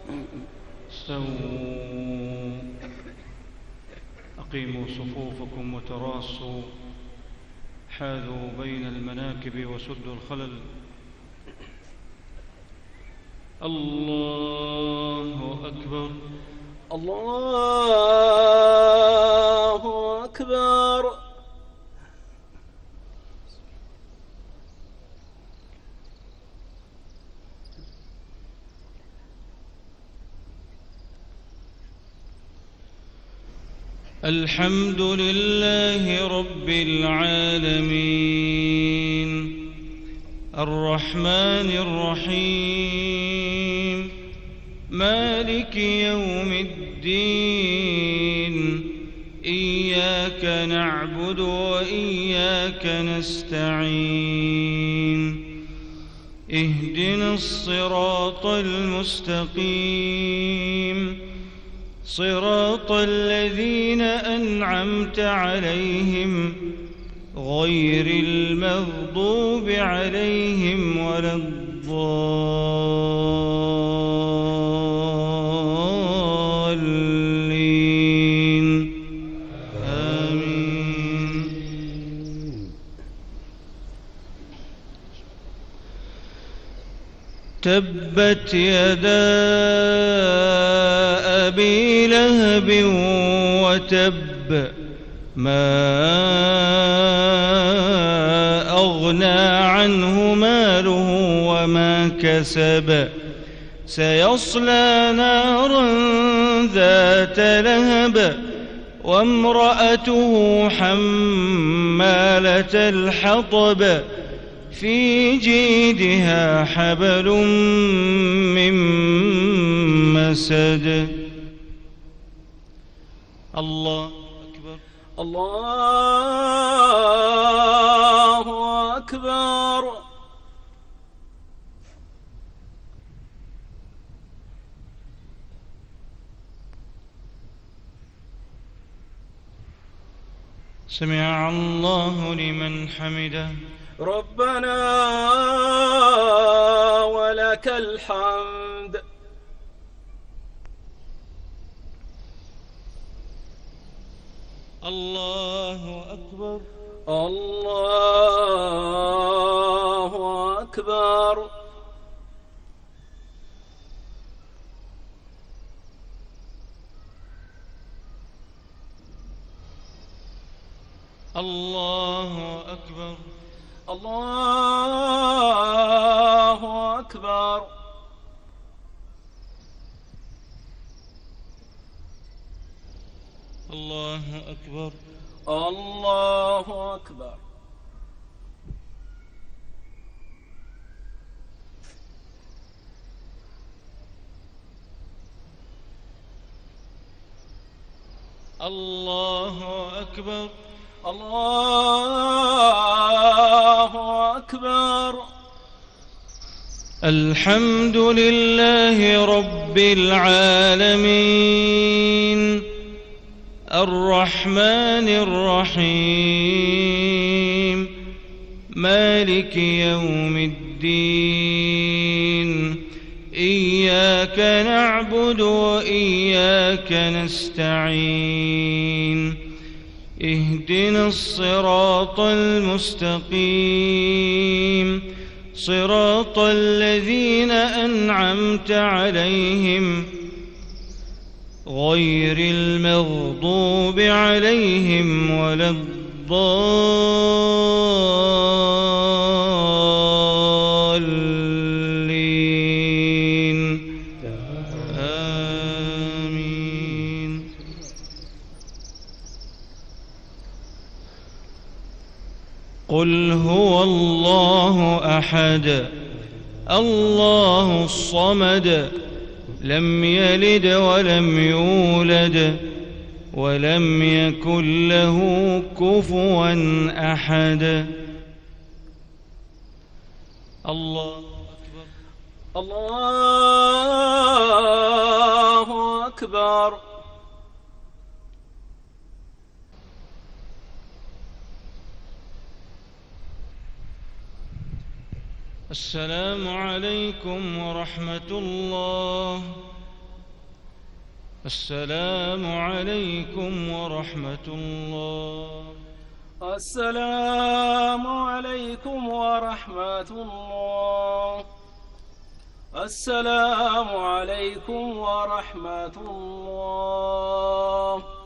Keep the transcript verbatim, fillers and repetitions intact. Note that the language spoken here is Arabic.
استووا. أقيموا صفوفكم وتراصوا، حاذوا بين المناكب وسدوا الخلل. الله أكبر. الله أكبر. الحمد لله رب العالمين، الرحمن الرحيم، مالك يوم الدين. إياك نعبد وإياك نستعين. اهدنا الصراط المستقيم، صراط الذين أنعمت عليهم غير المغضوب عليهم ولا الضالين. آمين. تبت يدا أبي لهب وتب، ما أغنى عنه ماله وما كسب. سيصلى نارا ذات لهب، وامرأته حمالة الحطب، في جيدها حبل من مسد. الله أكبر. الله أكبر. سمع الله لمن حمده. ربنا ولك الحمد. الله أكبر. الله أكبر. الله أكبر. الله أكبر. الله أكبر. الله أكبر. الله أكبر. الله أكبر. الحمد لله رب العالمين، الرحمن الرحيم، مالك يوم الدين. إياك نعبد وإياك نستعين. اهدنا الصراط المستقيم، صراط الذين أنعمت عليهم غير المغضوب عليهم ولا الضالين. آمين. قل هو الله أحد، الله الصمد، لم يلد ولم يولد ولم يكن له كفوا أحد. الله أكبر. الله أكبر. السلام عليكم ورحمة الله السلام عليكم ورحمة الله. السلام عليكم ورحمة الله. السلام عليكم ورحمة الله.